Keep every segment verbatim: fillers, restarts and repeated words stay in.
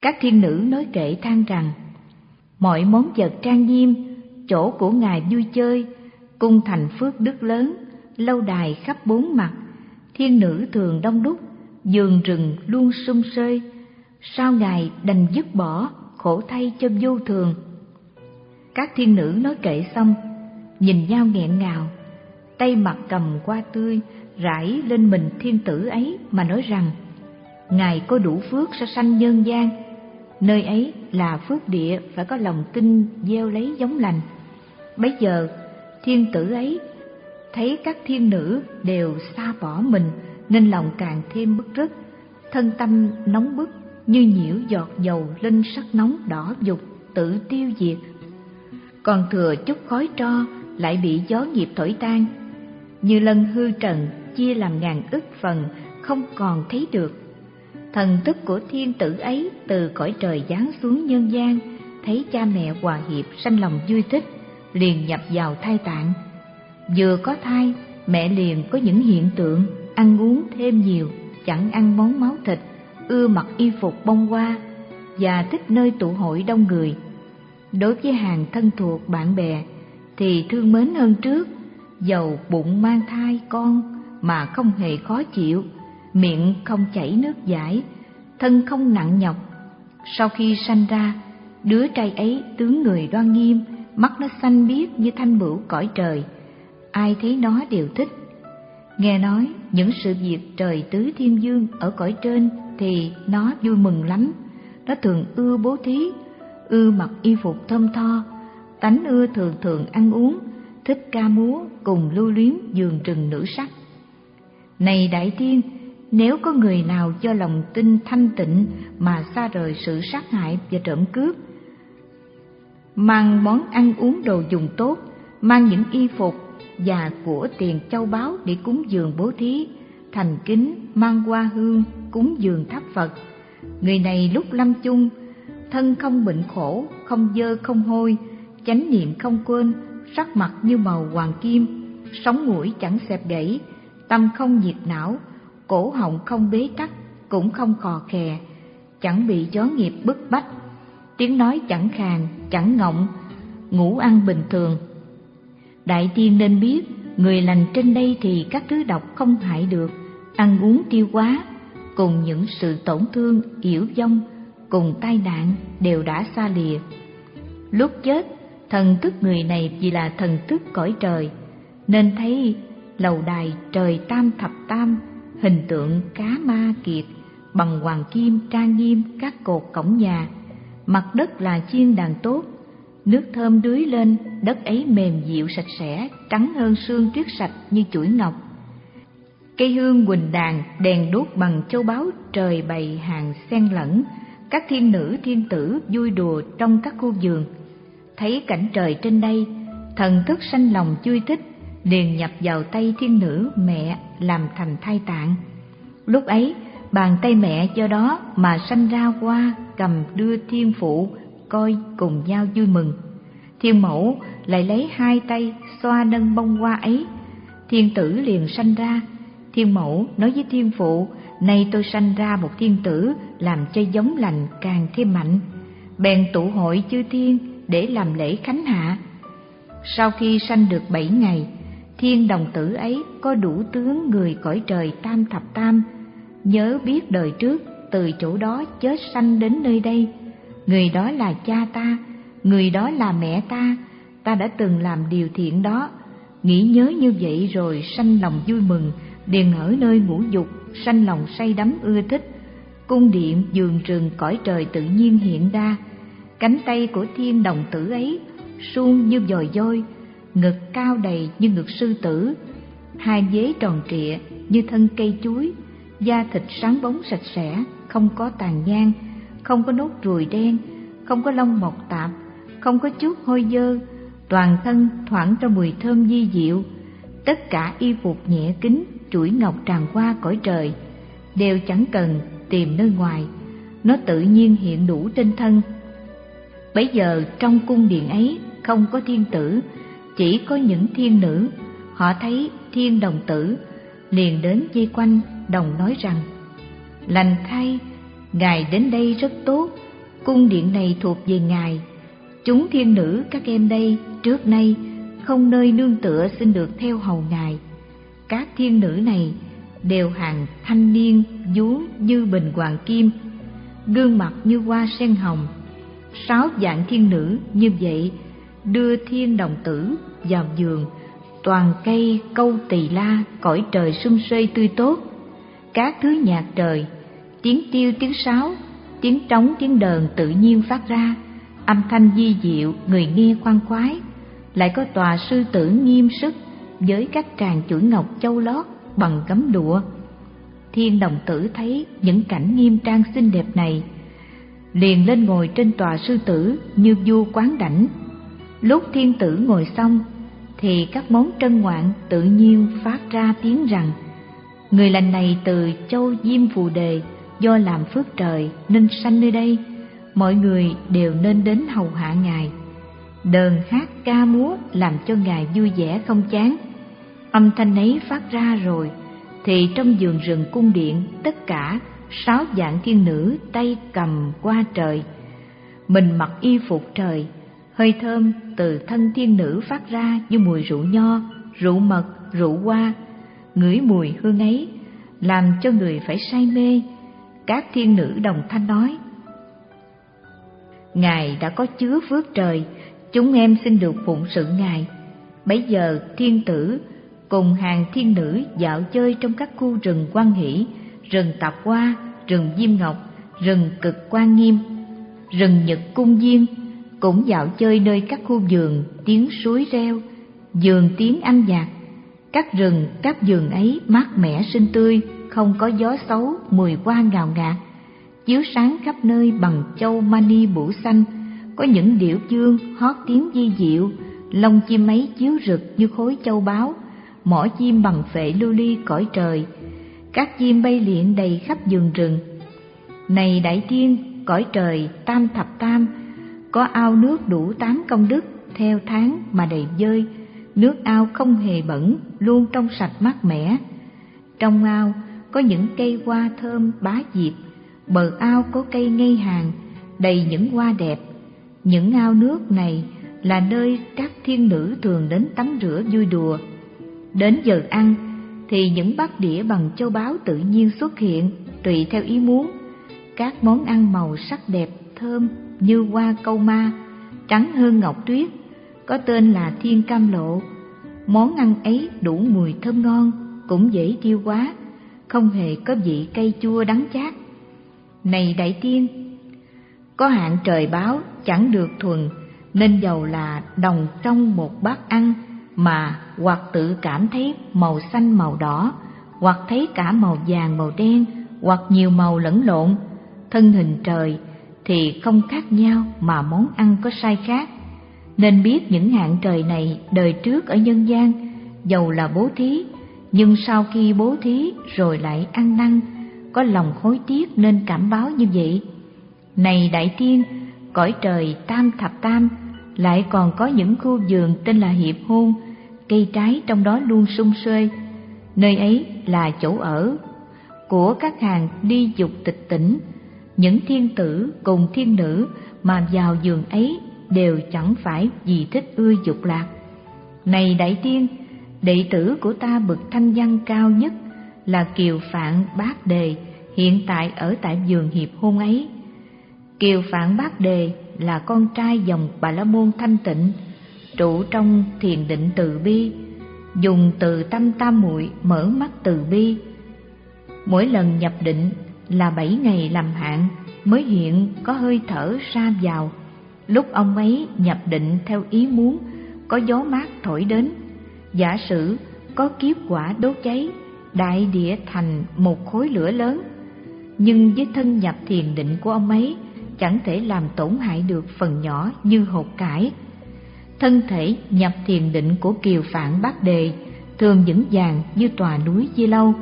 Các thiên nữ nói kệ than rằng: mọi món vật trang nghiêm, chỗ của ngài vui chơi, cung thành phước đức lớn, lâu đài khắp bốn mặt, thiên nữ thường đông đúc, vườn rừng luôn sum sơi. Sao ngài đành dứt bỏ, khổ thay cho vô thường. Các thiên nữ nói kệ xong, nhìn nhau nghẹn ngào, tay mặt cầm hoa tươi rải lên mình thiên tử ấy mà nói rằng: ngài có đủ phước sẽ sanh nhân gian, nơi ấy là phước địa, phải có lòng tin gieo lấy giống lành. Bấy giờ thiên tử ấy thấy các thiên nữ đều xa bỏ mình, nên lòng càng thêm bức rứt, thân tâm nóng bức như nhiễu giọt dầu lên sắc nóng đỏ dục, tự tiêu diệt. Còn thừa chút khói tro lại bị gió nghiệp thổi tan, như lân hư trần chia làm ngàn ức phần, không còn thấy được. Thần thức của thiên tử ấy từ cõi trời giáng xuống nhân gian, thấy cha mẹ hòa hiệp sanh lòng vui thích, liền nhập vào thai tạng. Vừa có thai, mẹ liền có những hiện tượng ăn uống thêm nhiều, chẳng ăn món máu thịt, ưa mặc y phục bông hoa và thích nơi tụ hội đông người. Đối với hàng thân thuộc bạn bè thì thương mến hơn trước, dầu bụng mang thai con mà không hề khó chịu, miệng không chảy nước dãi, thân không nặng nhọc. Sau khi sanh ra, đứa trai ấy tướng người đoan nghiêm, mắt nó xanh biếc như thanh bửu cõi trời, ai thấy nó đều thích. Nghe nói những sự việc trời tứ thiên dương ở cõi trên thì nó vui mừng lắm. Nó thường ưa bố thí, ưa mặc y phục thơm tho, tánh ưa thường thường ăn uống, thích ca múa cùng lưu luyến vườn rừng nữ sắc. Này đại tiên, nếu có người nào do lòng tin thanh tịnh mà xa rời sự sát hại và trộm cướp, mang món ăn uống đồ dùng tốt, mang những y phục và của tiền châu báu để cúng dường bố thí, thành kính mang hoa hương cúng dường thắp Phật, người này lúc lâm chung thân không bệnh khổ, không dơ không hôi, chánh niệm không quên, sắc mặt như màu hoàng kim, sống mũi chẳng xẹp gãy, tâm không nhiệt não, cổ họng không bế tắc, cũng không khò khè, chẳng bị gió nghiệp bức bách, tiếng nói chẳng khàn, chẳng ngọng, ngủ ăn bình thường. Đại tiên nên biết, người lành trên đây thì các thứ độc không hại được, ăn uống tiêu hóa, cùng những sự tổn thương, yểu vong, cùng tai nạn đều đã xa lìa. Lúc chết, thần thức người này vì là thần thức cõi trời, nên thấy lầu đài trời tam thập tam, hình tượng cá ma kiệt bằng hoàng kim trang nghiêm các cột cổng nhà, mặt đất là chiên đàn tốt, nước thơm đưới lên, đất ấy mềm dịu sạch sẽ, trắng hơn sương tuyết sạch như chuỗi ngọc. Cây hương huỳnh đàn, đèn đuốc bằng châu báu trời bày hàng xen lẫn, các thiên nữ thiên tử vui đùa trong các khu vườn. Thấy cảnh trời trên đây, thần thức sanh lòng vui thích, liền nhập vào tay thiên nữ mẹ làm thành thai tạng. Lúc ấy, bàn tay mẹ do đó mà sanh ra hoa cầm đưa thiên phụ coi cùng nhau vui mừng. Thiên mẫu lại lấy hai tay xoa nâng bông hoa ấy, thiên tử liền sanh ra. Thiên mẫu nói với thiên phụ: nay tôi sanh ra một thiên tử, làm cho giống lành càng thêm mạnh. Bèn tụ hội chư thiên để làm lễ khánh hạ. Sau khi sanh được bảy ngày, thiên đồng tử ấy có đủ tướng người cõi trời tam thập tam, nhớ biết đời trước từ chỗ đó chết sanh đến nơi đây. Người đó là cha ta, người đó là mẹ ta, ta đã từng làm điều thiện đó. Nghĩ nhớ như vậy rồi sanh lòng vui mừng, liền ở nơi ngũ dục, sanh lòng say đắm ưa thích. Cung điện vườn rừng cõi trời tự nhiên hiện ra. Cánh tay của thiên đồng tử ấy suông như dòi voi, ngực cao đầy như ngực sư tử, hai vế tròn trịa như thân cây chuối, da thịt sáng bóng sạch sẽ, không có tàn nhang, không có nốt ruồi đen, không có lông mọc tạp, không có chút hôi dơ, toàn thân thoảng ra mùi thơm vi diệu. Tất cả y phục nhẹ kính, chuỗi ngọc tràn qua cõi trời, đều chẳng cần tìm nơi ngoài, nó tự nhiên hiện đủ trên thân. Bấy giờ trong cung điện ấy không có thiên tử, chỉ có những thiên nữ. Họ thấy thiên đồng tử liền đến vây quanh, đồng nói rằng: lành thay, ngài đến đây rất tốt, cung điện này thuộc về Ngài. Chúng thiên nữ các em đây trước nay không nơi nương tựa xin được theo hầu Ngài. Các thiên nữ này đều hàng thanh niên vú như bình hoàng kim, gương mặt như hoa sen hồng. Sáu vạn thiên nữ như vậy đưa thiên đồng tử vào giường, toàn cây câu tỳ la, cõi trời sum suê tươi tốt. Các thứ nhạc trời, tiếng tiêu tiếng sáo, tiếng trống tiếng đờn tự nhiên phát ra, âm thanh vi diệu, người nghe khoan khoái. Lại có tòa sư tử nghiêm sức với các tràng chuỗi ngọc châu lót bằng gấm lụa. Thiên đồng tử thấy những cảnh nghiêm trang xinh đẹp này, liền lên ngồi trên tòa sư tử như vua quán đảnh. Lúc thiên tử ngồi xong thì các món trân ngoạn tự nhiên phát ra tiếng rằng: người lành này từ châu Diêm Phù Đề, do làm phước trời nên sanh nơi đây, mọi người đều nên đến hầu hạ Ngài. Đờn hát ca múa làm cho Ngài vui vẻ không chán. Âm thanh ấy phát ra rồi thì trong vườn rừng cung điện, tất cả sáu vạn thiên nữ tay cầm qua trời, mình mặc y phục trời. Hơi thơm từ thân thiên nữ phát ra như mùi rượu nho, rượu mật, rượu hoa. Ngửi mùi hương ấy làm cho người phải say mê. Các thiên nữ đồng thanh nói: Ngài đã có chứa phước trời, chúng em xin được phụng sự Ngài. Bấy giờ thiên tử cùng hàng thiên nữ dạo chơi trong các khu rừng Quan Hỷ, rừng Tạp Hoa, rừng Diêm Ngọc, rừng Cực Quan Nghiêm, rừng Nhật Cung Viên, cũng dạo chơi nơi các khu vườn tiếng suối reo, vườn tiếng âm nhạc. Các rừng, các vườn ấy mát mẻ xinh tươi, không có gió xấu, mùi hoa ngào ngạt, chiếu sáng khắp nơi bằng châu mani bủ xanh. Có những điểu dương hót tiếng vi diệu, lông chim ấy chiếu rực như khối châu báu, mỏ chim bằng phệ lưu ly cõi trời. Các chim bay liệng đầy khắp vườn rừng. Này đại tiên, cõi trời tam thập tam, có ao nước đủ tám công đức, theo tháng mà đầy vơi. Nước ao không hề bẩn, luôn trong sạch mát mẻ. Trong ao có những cây hoa thơm bá diệp, bờ ao có cây ngây hàng, đầy những hoa đẹp. Những ao nước này là nơi các thiên nữ thường đến tắm rửa vui đùa. Đến giờ ăn thì những bát đĩa bằng châu báu tự nhiên xuất hiện, tùy theo ý muốn. Các món ăn màu sắc đẹp thơm như hoa câu ma, trắng hơn ngọc tuyết, có tên là thiên cam lộ. Món ăn ấy đủ mùi thơm ngon, cũng dễ tiêu hóa, không hề có vị cay chua đắng chát. Này đại tiên, có hạn trời báo chẳng được thuần, nên dầu là đồng trong một bát ăn mà hoặc tự cảm thấy màu xanh màu đỏ, hoặc thấy cả màu vàng màu đen, hoặc nhiều màu lẫn lộn, thân hình trời thì không khác nhau mà món ăn có sai khác. Nên biết những hạng trời này đời trước ở nhân gian dầu là bố thí, nhưng sau khi bố thí rồi lại ăn năn, có lòng hối tiếc nên cảm báo như vậy. Này đại tiên, cõi trời tam thập tam lại còn có những khu vườn tên là Hiệp Hôn, cây trái trong đó luôn sum xuê. Nơi ấy là chỗ ở của các hàng ly dục tịch tỉnh. Những thiên tử cùng thiên nữ mà vào vườn ấy đều chẳng phải vì thích ưa dục lạc. Này đại tiên, đệ tử của ta bậc thanh văn cao nhất là Kiều Phạn Bát Đề, hiện tại ở tại vườn Hiệp Hôn ấy. Kiều Phạn Bát Đề là con trai dòng Bà La Môn thanh tịnh, trụ trong thiền định từ bi, dùng từ tâm tam muội mở mắt từ bi. Mỗi lần nhập định là bảy ngày làm hạn mới hiện có hơi thở ra vào. Lúc ông ấy nhập định theo ý muốn, có gió mát thổi đến. Giả sử có kiếp quả đốt cháy, đại địa thành một khối lửa lớn, nhưng với thân nhập thiền định của ông ấy chẳng thể làm tổn hại được phần nhỏ như hột cải. Thân thể nhập thiền định của Kiều Phạn Bát Đề thường vững vàng như tòa núi Di Lâu.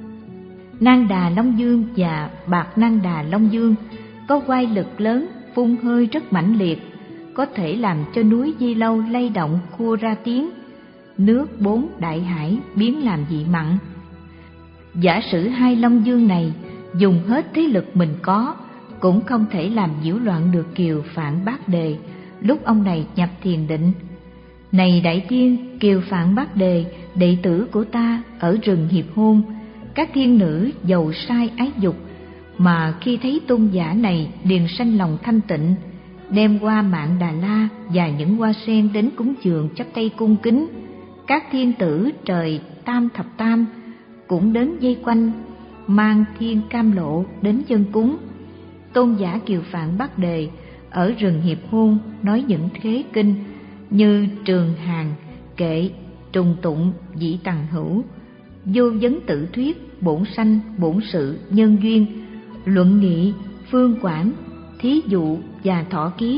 Nang Đà Long Dương và Bạc Nang Đà Long Dương có oai lực lớn, phun hơi rất mãnh liệt, có thể làm cho núi Di Lâu lay động khua ra tiếng. Nước bốn đại hải biến làm vị mặn. Giả sử hai Long Dương này dùng hết thế lực mình có cũng không thể làm nhiễu loạn được Kiều Phạn Bát Đề lúc ông này nhập thiền định. Này đại tiên, Kiều Phạn Bát Đề, đệ tử của ta ở rừng Hiệp Hôn, các thiên nữ giàu sai ái dục, mà khi thấy tôn giả này liền sanh lòng thanh tịnh, đem qua Mạn Đà La và những hoa sen đến cúng dường chắp tay cung kính. Các thiên tử trời Tam Thập Tam cũng đến vây quanh, mang thiên cam lộ đến dâng cúng. Tôn giả Kiều Phạn Bát Đề ở rừng Hiệp Hôn nói những khế kinh như Trường Hàng, Kệ, Trùng Tụng, Dị Tằng Hữu, Vô Vấn Tự Thuyết, Bổn Sanh, Bổn Sự, Nhân Duyên, Luận Nghị, Phương Quảng, Thí Dụ và Thọ Ký.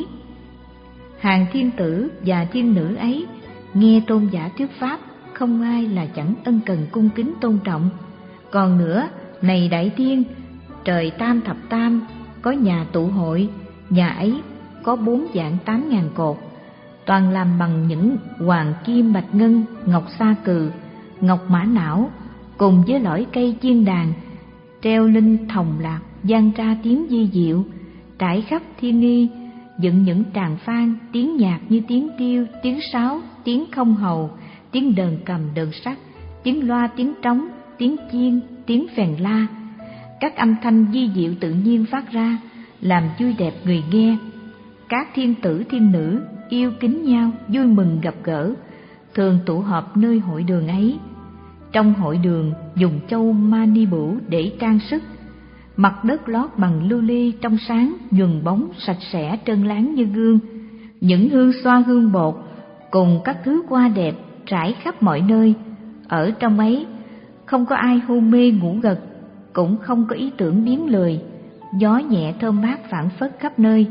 Hàng thiên tử và thiên nữ ấy nghe tôn giả thuyết pháp, không ai là chẳng ân cần cung kính tôn trọng. Còn nữa, này đại tiên, trời Tam Thập Tam có nhà tụ hội, nhà ấy có bốn vạn tám ngàn cột, toàn làm bằng những hoàng kim bạch ngân, ngọc sa cừ, ngọc mã não, cùng với lõi cây chiên đàn, treo linh thòng lạc, vang ra tiếng di diệu, trải khắp thiên nghi, dựng những tràng phan, tiếng nhạc như tiếng kêu, tiếng sáo, tiếng không hầu, tiếng đờn cầm đờn sắt, tiếng loa, tiếng trống, tiếng chiên, tiếng phèn la. Các âm thanh di diệu tự nhiên phát ra, làm vui đẹp người nghe. Các thiên tử thiên nữ yêu kính nhau, vui mừng gặp gỡ, thường tụ họp nơi hội đường ấy. Trong hội đường dùng châu mani bửu để trang sức, mặt đất lót bằng lưu ly trong sáng, nhuần bóng, sạch sẽ, trơn láng như gương. Những hương xoa, hương bột cùng các thứ hoa đẹp trải khắp mọi nơi. Ở trong ấy không có ai hôn mê ngủ gật, cũng không có ý tưởng biến lười. Gió nhẹ thơm mát phảng phất khắp nơi.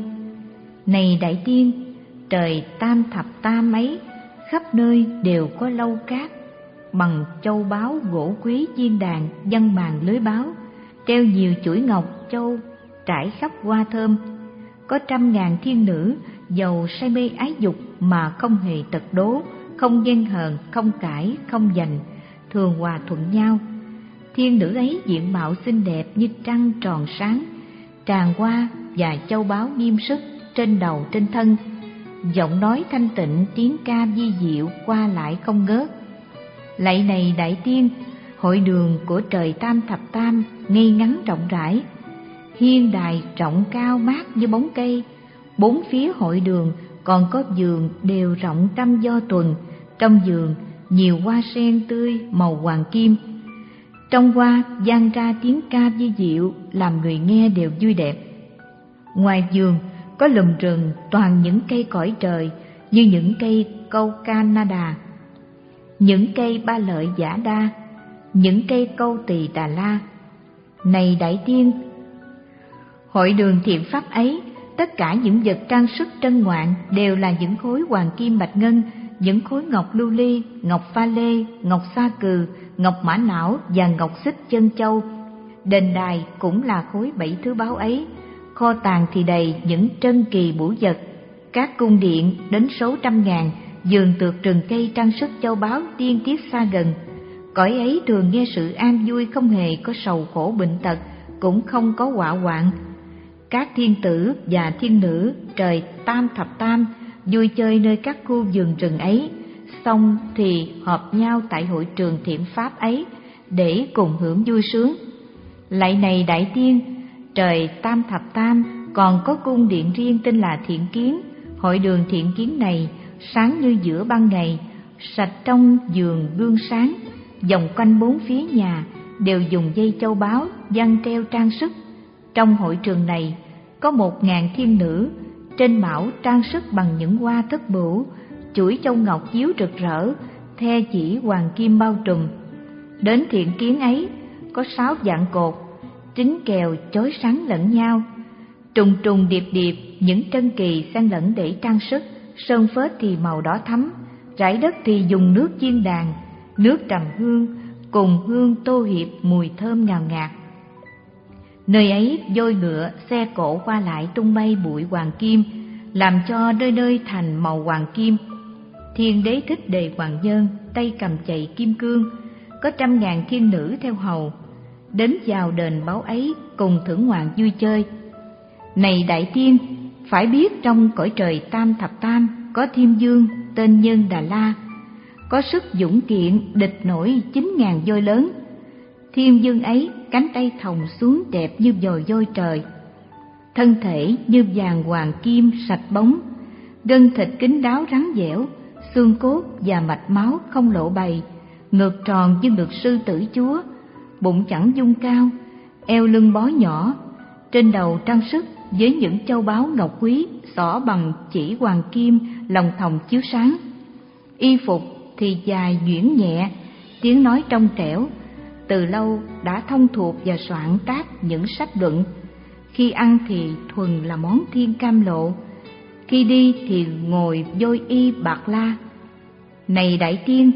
Này đại tiên, trời Tam Thập Tam ấy khắp nơi đều có lâu cát bằng châu báu, gỗ quý, chiên đàn, văn màn lưới báo, treo nhiều chuỗi ngọc châu trải khắp hoa thơm. Có trăm ngàn thiên nữ giàu say mê ái dục mà không hề tật đố, không ghen hờn, không cãi, không giành, thường hòa thuận nhau. Thiên nữ ấy diện mạo xinh đẹp như trăng tròn sáng, tràng hoa và châu báu nghiêm sức trên đầu trên thân, giọng nói thanh tịnh, tiếng ca vi diệu qua lại không ngớt. Lạy này đại tiên, hội đường của trời Tam Thập Tam ngay ngắn rộng rãi, hiên đài rộng cao mát như bóng cây. Bốn phía hội đường còn có vườn đều rộng trăm do tuần, trong vườn nhiều hoa sen tươi màu hoàng kim. Trong hoa vang ra tiếng ca vi diệu, làm người nghe đều vui đẹp. Ngoài vườn có lùm rừng toàn những cây cõi trời, như những cây câu Canada, những cây ba lợi giả đa, những cây câu tỳ Đà La. Này đại tiên, hội đường thiện pháp ấy, tất cả những vật trang sức trân ngoạn đều là những khối hoàng kim bạch ngân, những khối ngọc lưu ly, ngọc pha lê, ngọc sa cừ, ngọc mã não và ngọc xích chân châu. Đền đài cũng là khối bảy thứ báu ấy. Kho tàng thì đầy những trân kỳ bửu vật. Các cung điện đến số trăm ngàn, vườn tược rừng cây trang sức châu báu tiên tiết xa gần. Cõi ấy thường nghe sự an vui, không hề có sầu khổ bệnh tật, cũng không có họa hoạn. Các thiên tử và thiên nữ trời Tam Thập Tam vui chơi nơi các khu vườn rừng ấy, xong thì họp nhau tại hội trường thiện pháp ấy để cùng hưởng vui sướng. Lạy này đại tiên, trời Tam Thập Tam còn có cung điện riêng tên là Thiện Kiến. Hội đường Thiện Kiến này sáng như giữa ban ngày, sạch trong vườn gương sáng, vòng quanh bốn phía nhà đều dùng dây châu báu giăng treo trang sức. Trong hội trường này có một ngàn thiên nữ, trên mão trang sức bằng những hoa thất bửu, chuỗi châu ngọc chiếu rực rỡ, the chỉ hoàng kim bao trùm. Đến Thiện Kiến ấy có sáu vạn cột, trính kèo chói sáng lẫn nhau, trùng trùng điệp điệp những trân kỳ xen lẫn để trang sức. Sơn phết thì màu đỏ thắm, rải đất thì dùng nước chiên đàn, nước trầm hương cùng hương tô hiệp mùi thơm ngào ngạt. Nơi ấy voi ngựa xe cộ qua lại tung bay bụi hoàng kim, làm cho nơi nơi thành màu hoàng kim. Thiên đế thích đề hoàng nhân, tay cầm chày kim cương, có trăm ngàn thiên nữ theo hầu, đến vào đền báu ấy cùng thưởng ngoạn vui chơi. Này đại tiên, phải biết trong cõi trời Tam Thập Tam có Thiên Dương tên Nhân Đà La, có sức dũng kiện địch nổi chín ngàn voi lớn. Thiên Dương ấy cánh tay thòng xuống đẹp như dồi voi trời, thân thể như vàng hoàng kim sạch bóng, gân thịt kín đáo rắn dẻo, xương cốt và mạch máu không lộ bày, ngực tròn như ngực sư tử chúa, bụng chẵn dung cao, eo lưng bó nhỏ, trên đầu trang sức với những châu báu ngọc quý xỏ bằng chỉ hoàng kim lòng thòng chiếu sáng. Y phục thì dài nhuyễn nhẹ, tiếng nói trong trẻo, từ lâu đã thông thuộc và soạn tác những sách luận. Khi ăn thì thuần là món thiên cam lộ, khi đi thì ngồi voi y bạc la. Này đại tiên,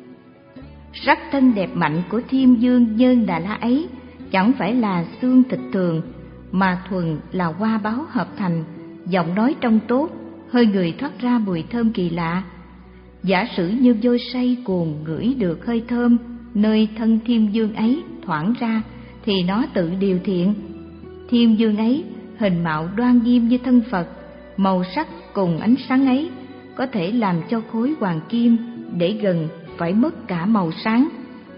sắc thân đẹp mạnh của Thiên Dương Nhân Đà La ấy chẳng phải là xương thịt thường, mà thuần là hoa báo hợp thành, giọng nói trong tốt, hơi người thoát ra mùi thơm kỳ lạ. Giả sử như voi say cuồng ngửi được hơi thơm nơi thân Thiên Dương ấy thoảng ra thì nó tự điều thiện. Thiên Dương ấy hình mạo đoan nghiêm như thân Phật, màu sắc cùng ánh sáng ấy có thể làm cho khối hoàng kim để gần phải mất cả màu sáng.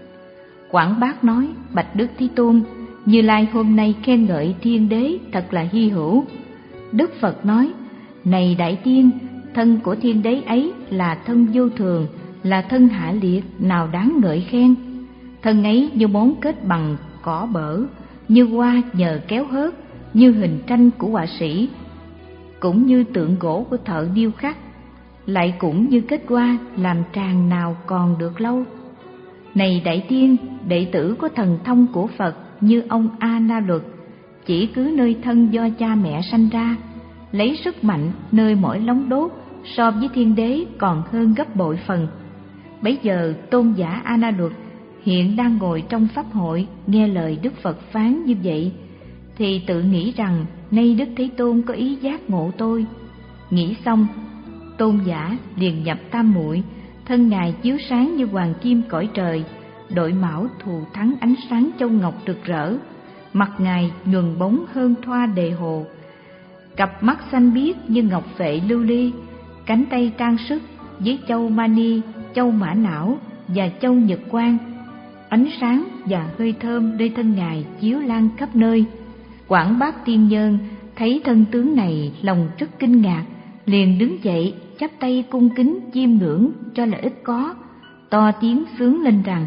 Quảng Bác nói: bạch Đức Thế Tôn, Như Lai hôm nay khen ngợi Thiên Đế thật là hy hữu. Đức Phật nói: này đại tiên, thân của Thiên Đế ấy là thân vô thường, là thân hạ liệt, nào đáng ngợi khen. Thân ấy như món kết bằng cỏ bở, như hoa nhờ kéo hớt, như hình tranh của họa sĩ, cũng như tượng gỗ của thợ điêu khắc, lại cũng như kết hoa làm tràng nào còn được lâu. Này đại tiên, đệ tử có thần thông của Phật như ông A Na Luật, chỉ cứ nơi thân do cha mẹ sanh ra, lấy sức mạnh nơi mỗi lóng đốt so với Thiên Đế còn hơn gấp bội phần. Bấy giờ tôn giả A Na Luật hiện đang ngồi trong pháp hội nghe lời Đức Phật phán như vậy, thì tự nghĩ rằng nay Đức Thế Tôn có ý giác ngộ tôi. Nghĩ xong, tôn giả liền nhập tam muội, thân ngài chiếu sáng như hoàng kim cõi trời, đội mão thù thắng ánh sáng châu ngọc rực rỡ, mặt ngài nhuần bóng hơn thoa đề hồ, cặp mắt xanh biếc như ngọc phệ lưu ly, cánh tay trang sức với châu mani, châu mã não và châu nhật quang. Ánh sáng và hơi thơm nơi thân ngài chiếu lan khắp nơi. Quảng Bác Tiên Nhân thấy thân tướng này lòng rất kinh ngạc, liền đứng dậy chắp tay cung kính chiêm ngưỡng cho là ít có, to tiếng sướng lên rằng: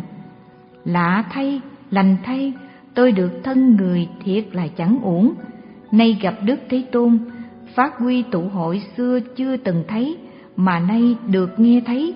lạ thay, lành thay, tôi được thân người thiệt là chẳng uổng. Nay gặp Đức Thế Tôn, phát huy tụ hội xưa chưa từng thấy, mà nay được nghe thấy.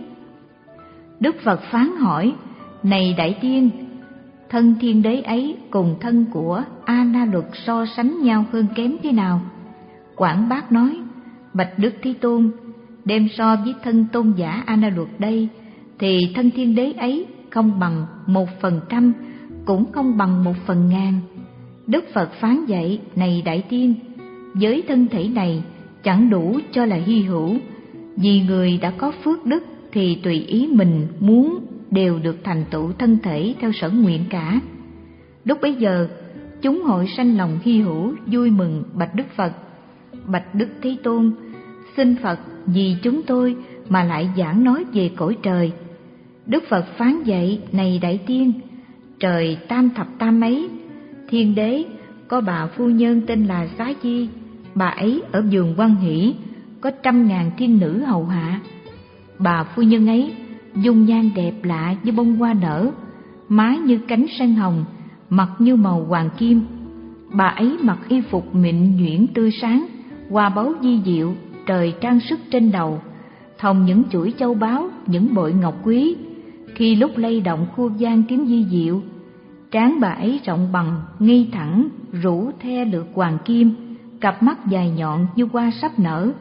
Đức Phật phán hỏi: này đại tiên, thân Thiên Đế ấy cùng thân của A Na Luật so sánh nhau hơn kém thế nào? Quảng Bác nói: bạch Đức Thế Tôn, đem so với thân tôn giả A Na Luật đây, thì thân Thiên Đế ấy không bằng một phần trăm, cũng không bằng một phần ngàn. Đức Phật phán dạy: này đại tiên, với thân thể này chẳng đủ cho là hy hữu, vì người đã có phước đức thì tùy ý mình muốn đều được thành tựu thân thể theo sở nguyện cả. Lúc bấy giờ, chúng hội sanh lòng hy hữu vui mừng bạch Đức Phật: bạch Đức Thế Tôn, xin Phật vì chúng tôi mà lại giảng nói về cõi trời. Đức Phật phán dạy: này đại tiên, trời Tam Thập Tam ấy, Thiên Đế có bà phu nhân tên là Xá Chi. Bà ấy ở vườn Quan Hỷ có trăm ngàn thiên nữ hầu hạ. Bà phu nhân ấy dung nhan đẹp lạ như bông hoa nở, má như cánh sen hồng, mặt như màu hoàng kim. Bà ấy mặc y phục mịn nhuyễn tươi sáng, hoa báu di diệu, trời trang sức trên đầu, thòng những chuỗi châu báu, những bội ngọc quý. Khi lúc lay động khua vang tiếng di diệu, trán bà ấy rộng bằng, ngay thẳng, rũ the lược hoàng kim, cặp mắt dài nhọn như hoa sắp nở.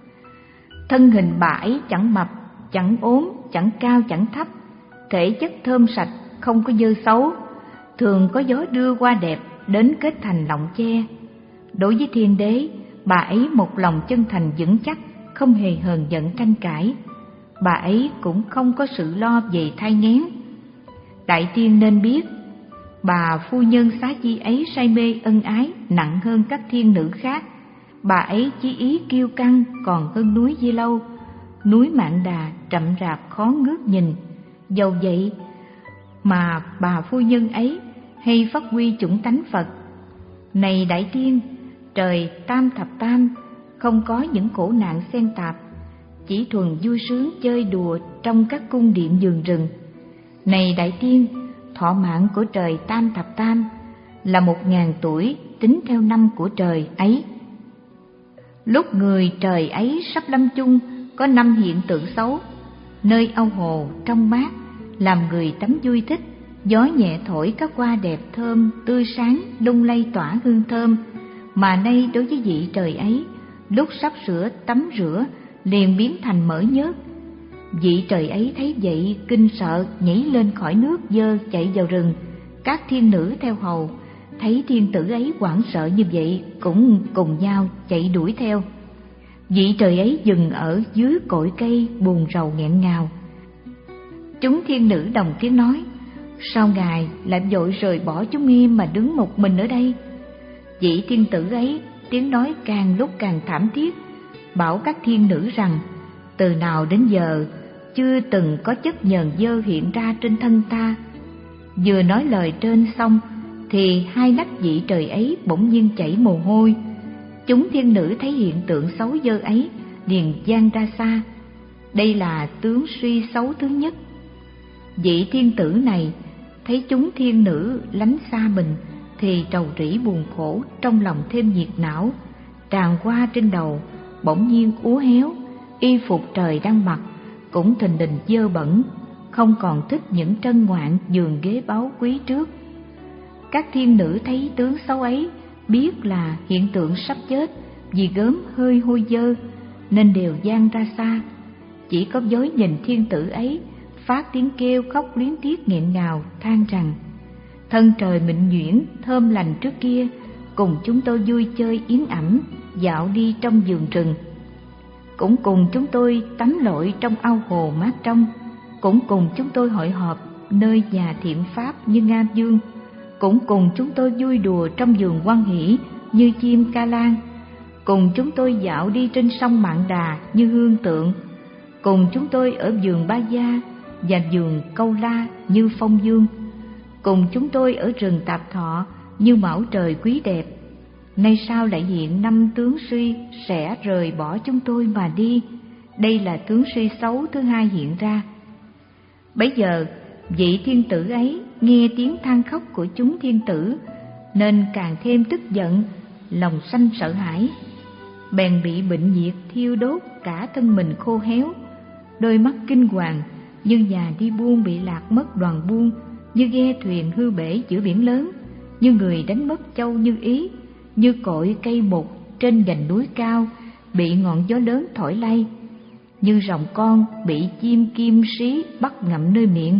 Thân hình bà ấy chẳng mập, chẳng ốm, chẳng cao, chẳng thấp, thể chất thơm sạch, không có dơ xấu, thường có gió đưa hoa đẹp đến kết thành lọng che. Đối với Thiên Đế, bà ấy một lòng chân thành vững chắc, không hề hờn giận tranh cãi. Bà ấy cũng không có sự lo về thai nghén. Đại tiên nên biết, bà phu nhân Xá Chi ấy say mê ân ái nặng hơn các thiên nữ khác. Bà ấy chí ý kiêu căng còn hơn núi Di Lâu. Núi Mạn Đà trậm rạp khó ngước nhìn, dầu vậy mà bà phu nhân ấy hay phát huy chủng tánh Phật. Này đại tiên, trời tam thập tam không có những khổ nạn xen tạp, chỉ thuần vui sướng chơi đùa trong các cung điện vườn rừng. Này đại tiên, thọ mạng của trời tam thập tam là một ngàn tuổi tính theo năm của trời ấy. Lúc người trời ấy sắp lâm chung, có năm hiện tượng xấu. Nơi ao hồ trong mát, làm người tắm vui thích, gió nhẹ thổi các hoa đẹp thơm tươi sáng lung lay tỏa hương thơm. Mà nay đối với vị trời ấy, lúc sắp sửa tắm rửa liền biến thành mỡ nhớt. Vị trời ấy thấy vậy kinh sợ, nhảy lên khỏi nước dơ chạy vào rừng. Các thiên nữ theo hầu thấy thiên tử ấy hoảng sợ như vậy cũng cùng nhau chạy đuổi theo. Vị trời ấy dừng ở dưới cội cây buồn rầu nghẹn ngào. Chúng thiên nữ đồng tiếng nói: sao ngài lại vội rời bỏ chúng em mà đứng một mình ở đây? Vị thiên tử ấy tiếng nói càng lúc càng thảm thiết, bảo các thiên nữ rằng từ nào đến giờ chưa từng có chất nhờn dơ hiện ra trên thân ta. Vừa nói lời trên xong thì hai nách vị trời ấy bỗng nhiên chảy mồ hôi. Chúng thiên nữ thấy hiện tượng xấu dơ ấy liền giang ra xa. Đây là tướng suy xấu thứ nhất. Vị thiên tử này thấy chúng thiên nữ lánh xa mình thì trầu rĩ buồn khổ, trong lòng thêm nhiệt não. Tràn hoa trên đầu bỗng nhiên úa héo, y phục trời đang mặc cũng thình lình dơ bẩn, không còn thích những trân ngoạn giường ghế báu quý trước. Các thiên nữ thấy tướng xấu ấy, biết là hiện tượng sắp chết vì gớm hơi hôi dơ, nên đều giang ra xa. Chỉ có dối nhìn thiên tử ấy, phát tiếng kêu khóc luyến tiếc nghẹn ngào, than rằng: thân trời mịn nhuyễn thơm lành trước kia, cùng chúng tôi vui chơi yến ẩm, dạo đi trong vườn rừng, cũng cùng chúng tôi tắm lội trong ao hồ mát trong, cũng cùng chúng tôi hội họp nơi nhà thiện pháp như Nga Dương, cũng cùng chúng tôi vui đùa trong vườn Hoan Hỷ như chim ca lan, cùng chúng tôi dạo đi trên sông Mạn Đà như hương tượng, cùng chúng tôi ở vườn Ba Gia và vườn Câu La như Phong Dương, cùng chúng tôi ở rừng Tạp Thọ như Mão Trời quý đẹp. Nay sao lại hiện năm tướng suy sẽ rời bỏ chúng tôi mà đi? Đây là tướng suy xấu thứ hai hiện ra. Bấy giờ vị thiên tử ấy nghe tiếng than khóc của chúng thiên tử nên càng thêm tức giận, lòng sanh sợ hãi, bèn bị bệnh nhiệt thiêu đốt cả thân mình khô héo, đôi mắt kinh hoàng như nhà đi buôn bị lạc mất đoàn buôn, như ghe thuyền hư bể giữa biển lớn, như người đánh mất châu Như Ý, như cội cây mục trên gành núi cao bị ngọn gió lớn thổi lay, như rồng con bị chim kim sí bắt ngậm nơi miệng.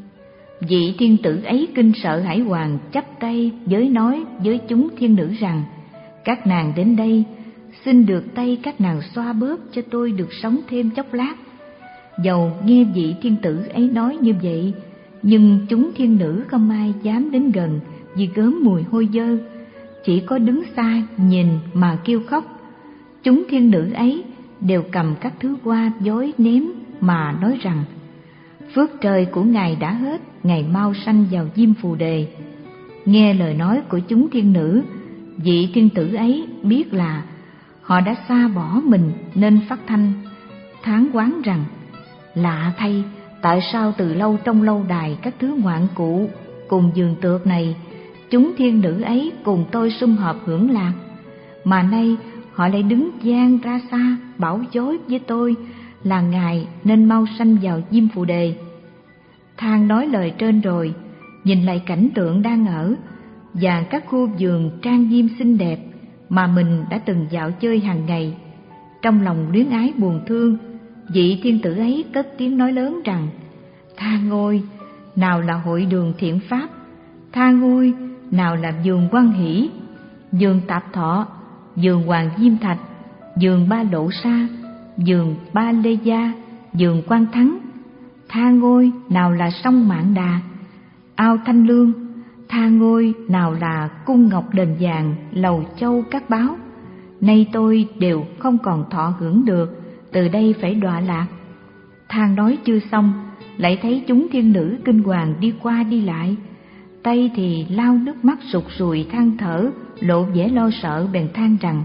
Vị thiên tử ấy kinh sợ hãi hoàng, chắp tay giới nói với chúng thiên nữ rằng: các nàng đến đây, xin được tay các nàng xoa bóp cho tôi được sống thêm chốc lát. Dầu nghe vị thiên tử ấy nói như vậy, nhưng chúng thiên nữ không ai dám đến gần vì gớm mùi hôi dơ, chỉ có đứng xa nhìn mà kêu khóc. Chúng thiên nữ ấy đều cầm các thứ hoa dối ném mà nói rằng: phước trời của ngài đã hết, ngài mau sanh vào diêm phù đề. Nghe lời nói của chúng thiên nữ, vị thiên tử ấy biết là họ đã xa bỏ mình nên phát thanh thán oán rằng: lạ thay, tại sao từ lâu trong lâu đài các thứ ngoạn cụ cùng giường tược này, chúng thiên nữ ấy cùng tôi sum họp hưởng lạc, mà nay họ lại đứng gian ra xa bảo dối với tôi là ngài nên mau sanh vào diêm phù đề. Than nói lời trên rồi, nhìn lại cảnh tượng đang ở và các khu vườn trang nghiêm xinh đẹp mà mình đã từng dạo chơi hàng ngày, trong lòng luyến ái buồn thương, vị thiên tử ấy cất tiếng nói lớn rằng: tha ngôi, nào là hội đường thiện pháp, tha ngôi, nào là vườn Hoan Hỷ, vườn Tạp Thọ, vườn Hoàng Diêm Thạch, vườn Ba Lộ Sa, vườn Ba Lê Gia, vườn Quan Thắng, tha ngôi, nào là sông Mạn Đà, ao Thanh Lương, tha ngôi, nào là cung ngọc đền vàng, lầu châu các báo, nay tôi đều không còn thọ hưởng được, từ đây phải đọa lạc. Thang nói chưa xong, lại thấy chúng thiên nữ kinh hoàng đi qua đi lại, tay thì lau nước mắt sụt sùi than thở, lộ vẻ lo sợ, bèn than rằng: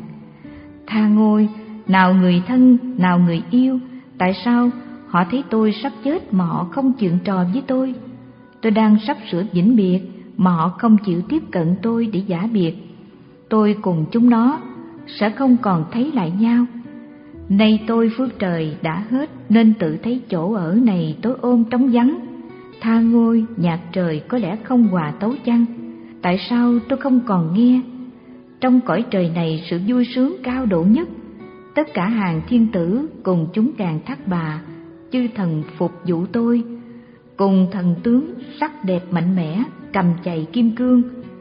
Thang ôi, nào người thân, nào người yêu, tại sao họ thấy tôi sắp chết mà họ không chuyện trò với tôi? Tôi đang sắp sửa vĩnh biệt mà họ không chịu tiếp cận tôi để giả biệt. Tôi cùng chúng nó sẽ không còn thấy lại nhau. Nay tôi phước trời đã hết, nên tự thấy chỗ ở này tối ôm trống vắng. Tha ngôi nhạc trời có lẽ không hòa tấu chăng? Tại sao tôi không còn nghe? Trong cõi trời này sự vui sướng cao độ nhất, tất cả hàng thiên tử cùng chúng đàn thác bà, chư thần phục vụ tôi, cùng thần tướng sắc đẹp mạnh mẽ, cầm chày kim cương.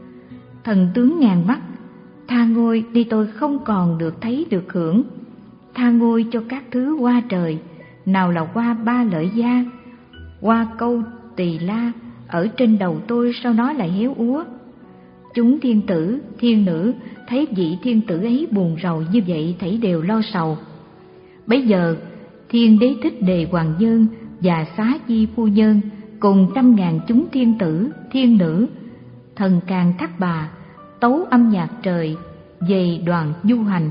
Thần tướng ngàn mắt, tha ngôi đi tôi không còn được thấy được hưởng. Tha ngôi cho các thứ hoa trời, nào là hoa ba lợi gia, hoa câu tỳ la, ở trên đầu tôi sao nó lại héo úa. Chúng thiên tử, thiên nữ thấy vị thiên tử ấy buồn rầu như vậy, thảy đều lo sầu. Bấy giờ Thiên Đế Thích Đề Hoàng Nhân và Xá Di Phu Nhân cùng trăm ngàn chúng thiên tử, thiên nữ, thần càn thác bà, tấu âm nhạc trời về đoàn du hành.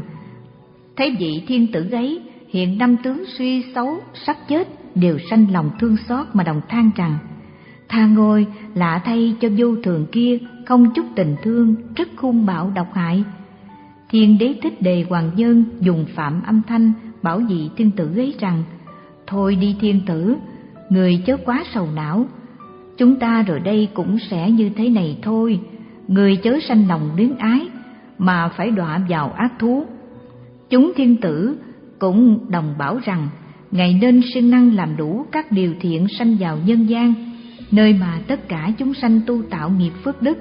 Thấy vị thiên tử ấy hiện năm tướng suy xấu sắp chết, đều sanh lòng thương xót mà đồng than rằng: Tha ngôi, lạ thay cho vô thường kia không chút tình thương, rất hung bạo độc hại. Thiên Đế Thích Đề Hoàng Nhân dùng phạm âm thanh bảo vị thiên tử ấy rằng: Thôi đi thiên tử, người chớ quá sầu não, chúng ta rồi đây cũng sẽ như thế này thôi. Người chớ sanh lòng luyến ái mà phải đọa vào ác thú. Chúng thiên tử cũng đồng bảo rằng: Ngài nên siêng năng làm đủ các điều thiện sanh vào nhân gian, nơi mà tất cả chúng sanh tu tạo nghiệp phước đức.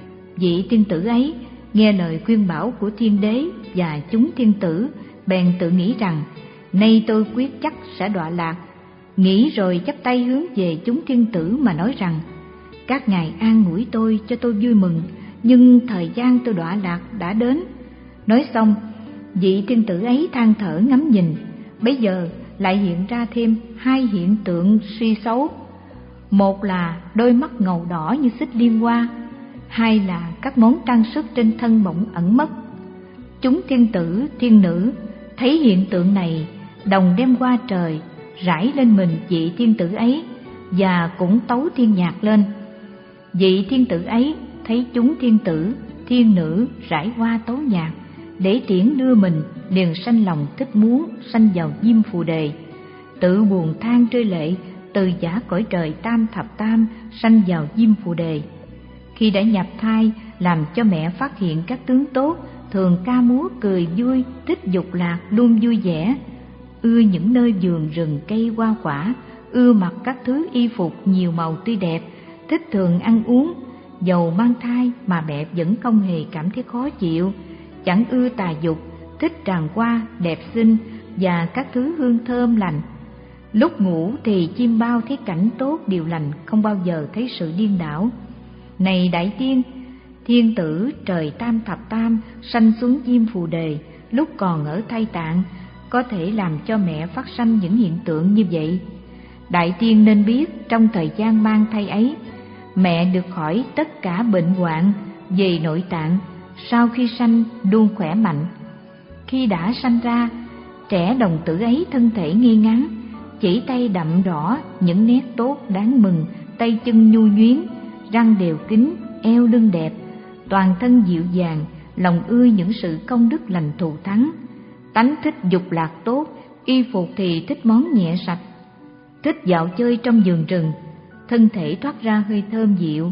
Vị thiên tử ấy nghe lời khuyên bảo của thiên đế và chúng thiên tử, bèn tự nghĩ rằng: Nay tôi quyết chắc sẽ đọa lạc. Nghĩ rồi chắp tay hướng về chúng thiên tử mà nói rằng: Các ngài an ủi tôi cho tôi vui mừng, nhưng thời gian tôi đọa lạc đã đến. Nói xong, vị thiên tử ấy than thở ngắm nhìn, bấy giờ lại hiện ra thêm hai hiện tượng suy xấu. Một là đôi mắt ngầu đỏ như xích liên hoa, hai là các món trang sức trên thân bỗng ẩn mất. Chúng thiên tử, thiên nữ thấy hiện tượng này, đồng đem hoa trời rải lên mình vị thiên tử ấy và cũng tấu thiên nhạc lên. Vị thiên tử ấy thấy chúng thiên tử, thiên nữ rải hoa tấu nhạc để tiễn đưa mình, liền sanh lòng thích muốn sanh vào diêm phù đề, tự buồn than rơi lệ, từ giả cõi trời tam thập tam sanh vào diêm phù đề. Khi đã nhập thai, làm cho mẹ phát hiện các tướng tốt, thường ca múa cười vui, thích dục lạc, luôn vui vẻ, ưa những nơi vườn rừng cây hoa quả, ưa mặc các thứ y phục nhiều màu tươi đẹp, thích thường ăn uống. Dầu mang thai mà mẹ vẫn không hề cảm thấy khó chịu, chẳng ưa tà dục, thích tràng hoa đẹp xinh và các thứ hương thơm lành. Lúc ngủ thì chim bao thấy cảnh tốt điều lành, không bao giờ thấy sự điên đảo. Này đại tiên, thiên tử trời tam thập tam sanh xuống diêm phù đề, lúc còn ở thai tạng có thể làm cho mẹ phát sanh những hiện tượng như vậy. Đại tiên nên biết, trong thời gian mang thai ấy, mẹ được khỏi tất cả bệnh hoạn về nội tạng, sau khi sanh luôn khỏe mạnh. Khi đã sanh ra, trẻ đồng tử ấy thân thể ngay ngắn, chỉ tay đậm đỏ những nét tốt đáng mừng, tay chân nhu nhuyến, răng đều kín, eo lưng đẹp, toàn thân dịu dàng, lòng ưa những sự công đức lành thù thắng. Tánh thích dục lạc tốt, y phục thì thích món nhẹ sạch, thích dạo chơi trong vườn rừng, thân thể thoát ra hơi thơm dịu.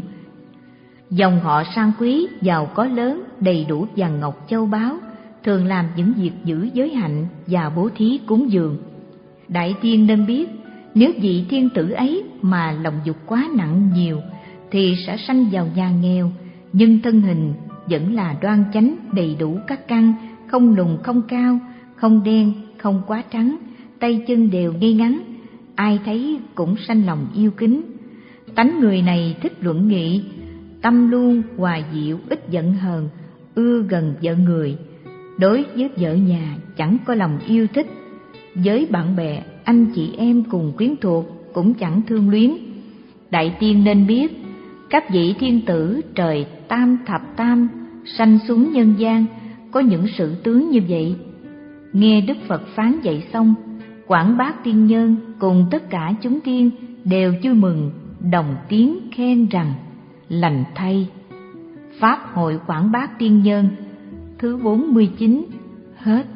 Dòng họ sang quý, giàu có lớn, đầy đủ vàng ngọc châu báu, thường làm những việc giữ giới hạnh và bố thí cúng dường. Đại tiên nên biết, nếu vị thiên tử ấy mà lòng dục quá nặng nhiều thì sẽ sanh vào nhà nghèo, nhưng thân hình vẫn là đoan chánh, đầy đủ các căn, không lùn không cao, không đen không quá trắng, tay chân đều ngay ngắn, ai thấy cũng sanh lòng yêu kính. Tánh người này thích luận nghị, tâm luôn hòa dịu, ít giận hờn, ưa gần vợ người, Đối với vợ nhà chẳng có lòng yêu thích, với bạn bè, anh chị em cùng quyến thuộc cũng chẳng thương luyến. Đại tiên nên biết, các vị thiên tử trời tam thập tam sanh xuống nhân gian có những sự tướng như vậy. Nghe Đức Phật phán dạy xong, Quảng Bác tiên nhân cùng tất cả chúng tiên đều vui mừng, đồng tiếng khen rằng: lành thay. Pháp hội Quảng Bác tiên nhân thứ bốn mươi chín hết.